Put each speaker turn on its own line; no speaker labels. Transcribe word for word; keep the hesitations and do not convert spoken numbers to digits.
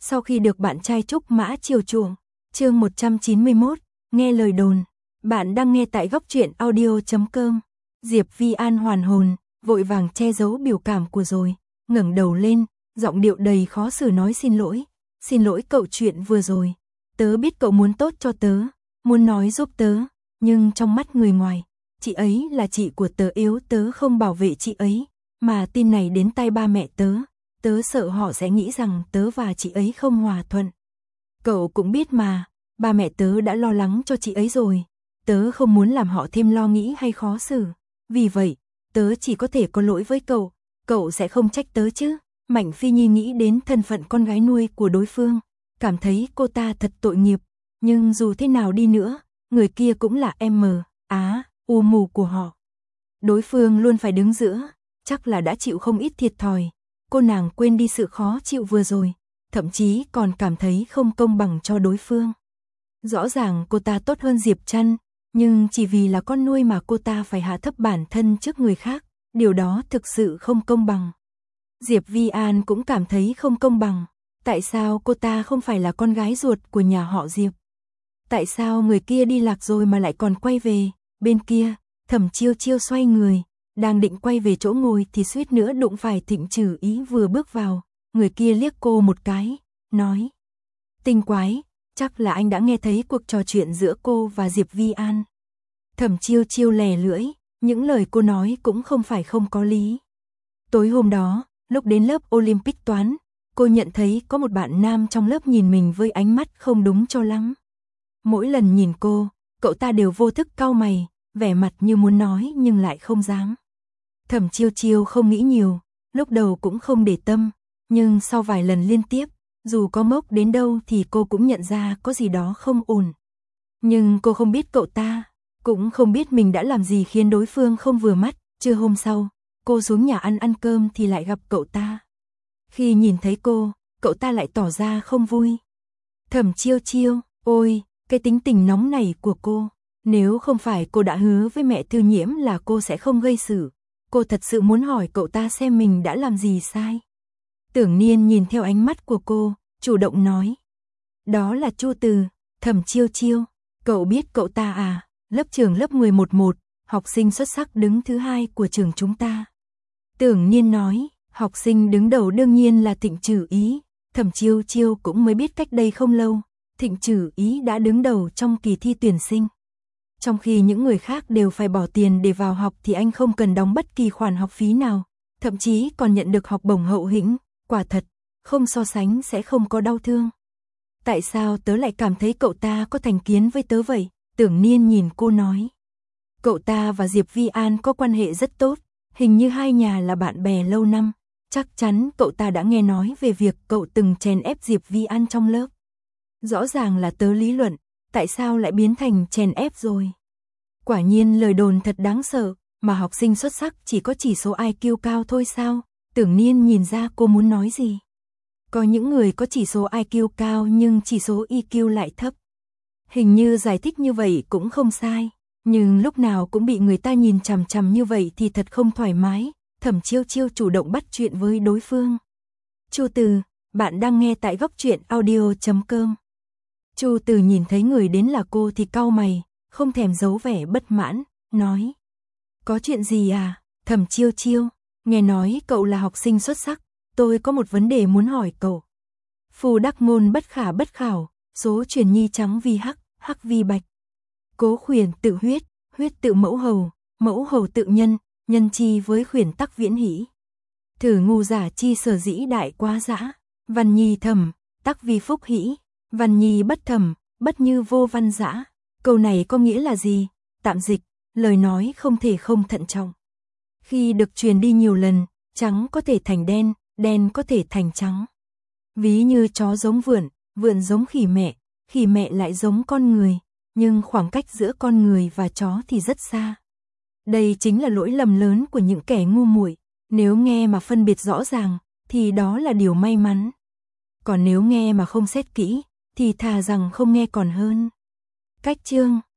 Sau khi được bạn trai Trúc Mã chiều chuộng, chương một trăm chín mươi mốt, nghe lời đồn. Bạn đang nghe tại góc truyện audio chấm com. Diệp Vi An hoàn hồn, vội vàng che giấu biểu cảm của rồi, ngẩng đầu lên, giọng điệu đầy khó xử nói xin lỗi. Xin lỗi cậu chuyện vừa rồi. Tớ biết cậu muốn tốt cho tớ, muốn nói giúp tớ, nhưng trong mắt người ngoài, chị ấy là chị của tớ, yếu tớ không bảo vệ chị ấy, mà tin này đến tai ba mẹ tớ. Tớ sợ họ sẽ nghĩ rằng tớ và chị ấy không hòa thuận. Cậu cũng biết mà, ba mẹ tớ đã lo lắng cho chị ấy rồi. Tớ không muốn làm họ thêm lo nghĩ hay khó xử. Vì vậy, tớ chỉ có thể có lỗi với cậu. Cậu sẽ không trách tớ chứ? Mạnh Phi Nhi nghĩ đến thân phận con gái nuôi của đối phương, cảm thấy cô ta thật tội nghiệp. Nhưng dù thế nào đi nữa, người kia cũng là em Á, u mù của họ. Đối phương luôn phải đứng giữa, chắc là đã chịu không ít thiệt thòi. Cô nàng quên đi sự khó chịu vừa rồi, thậm chí còn cảm thấy không công bằng cho đối phương. Rõ ràng cô ta tốt hơn Diệp Trăn, nhưng chỉ vì là con nuôi mà cô ta phải hạ thấp bản thân trước người khác, điều đó thực sự không công bằng. Diệp Vi An cũng cảm thấy không công bằng, tại sao cô ta không phải là con gái ruột của nhà họ Diệp? Tại sao người kia đi lạc rồi mà lại còn quay về? Bên kia, Thẩm Chiêu Chiêu xoay người, đang định quay về chỗ ngồi thì suýt nữa đụng phải Thịnh Trử Ý vừa bước vào. Người kia liếc cô một cái, nói: Tinh quái, chắc là anh đã nghe thấy cuộc trò chuyện giữa cô và Diệp Vi An. Thẩm Chiêu Chiêu lè lưỡi, những lời cô nói cũng không phải không có lý. Tối hôm đó, lúc đến lớp Olympic toán, cô nhận thấy có một bạn nam trong lớp nhìn mình với ánh mắt không đúng cho lắm. Mỗi lần nhìn cô, cậu ta đều vô thức cau mày, vẻ mặt như muốn nói nhưng lại không dám. Thẩm Chiêu Chiêu không nghĩ nhiều, lúc đầu cũng không để tâm, nhưng sau vài lần liên tiếp, dù có ngốc đến đâu thì cô cũng nhận ra có gì đó không ổn. Nhưng cô không biết cậu ta, cũng không biết mình đã làm gì khiến đối phương không vừa mắt. Trưa hôm sau, cô xuống nhà ăn ăn cơm thì lại gặp cậu ta. Khi nhìn thấy cô, cậu ta lại tỏ ra không vui. Thẩm Chiêu Chiêu, ôi, cái tính tình nóng này của cô, nếu không phải cô đã hứa với mẹ Thư Nhiễm là cô sẽ không gây sự, cô thật sự muốn hỏi cậu ta xem mình đã làm gì sai. Tưởng Niên nhìn theo ánh mắt của cô, chủ động nói: Đó là Chu Từ. Thẩm Chiêu Chiêu, cậu biết cậu ta à? Lớp trưởng lớp mười một một, học sinh xuất sắc đứng thứ hai của trường chúng ta. Tưởng Niên nói: Học sinh đứng đầu đương nhiên là Thịnh Trử Ý. Thẩm Chiêu Chiêu cũng mới biết cách đây không lâu, Thịnh Trử Ý đã đứng đầu trong kỳ thi tuyển sinh. Trong khi những người khác đều phải bỏ tiền để vào học thì anh không cần đóng bất kỳ khoản học phí nào, thậm chí còn nhận được học bổng hậu hĩnh. Quả thật, không so sánh sẽ không có đau thương. Tại sao tớ lại cảm thấy cậu ta có thành kiến với tớ vậy? Tưởng Niên nhìn cô nói. Cậu ta và Diệp Vi An có quan hệ rất tốt, hình như hai nhà là bạn bè lâu năm. Chắc chắn cậu ta đã nghe nói về việc cậu từng chèn ép Diệp Vi An trong lớp. Rõ ràng là tớ lý luận, tại sao lại biến thành chèn ép rồi? Quả nhiên lời đồn thật đáng sợ, mà học sinh xuất sắc chỉ có chỉ số i kiu cao thôi sao? Tưởng Niên nhìn ra cô muốn nói gì. Có những người có chỉ số i kiu cao nhưng chỉ số i kiu lại thấp. Hình như giải thích như vậy cũng không sai, nhưng lúc nào cũng bị người ta nhìn chằm chằm như vậy thì thật không thoải mái. Thẩm Chiêu Chiêu chủ động bắt chuyện với đối phương. Chu Từ, bạn đang nghe tại góc truyện audio chấm com. Chu Từ nhìn thấy người đến là cô thì cau mày, không thèm giấu vẻ bất mãn, nói: Có chuyện gì à? Thẩm Chiêu Chiêu, nghe nói cậu là học sinh xuất sắc, tôi có một vấn đề muốn hỏi cậu. Phù đắc ngôn bất khả bất khảo, số truyền nhi trắng vi hắc, hắc vi bạch. Cố khuyển tự huyết, huyết tự mẫu hầu, mẫu hầu tự nhân, nhân chi với khuyển tắc viễn hỷ. Thử ngu giả chi sở dĩ đại quá dã, văn nhi thầm, tắc vi phúc hỷ, văn nhi bất thầm, bất như vô văn dã. Câu này có nghĩa là gì? Tạm dịch, lời nói không thể không thận trọng. Khi được truyền đi nhiều lần, trắng có thể thành đen, đen có thể thành trắng. Ví như chó giống vượn, vượn giống khỉ mẹ, khỉ mẹ lại giống con người, nhưng khoảng cách giữa con người và chó thì rất xa. Đây chính là lỗi lầm lớn của những kẻ ngu muội. Nếu nghe mà phân biệt rõ ràng, thì đó là điều may mắn. Còn nếu nghe mà không xét kỹ, thì thà rằng không nghe còn hơn. Cách chương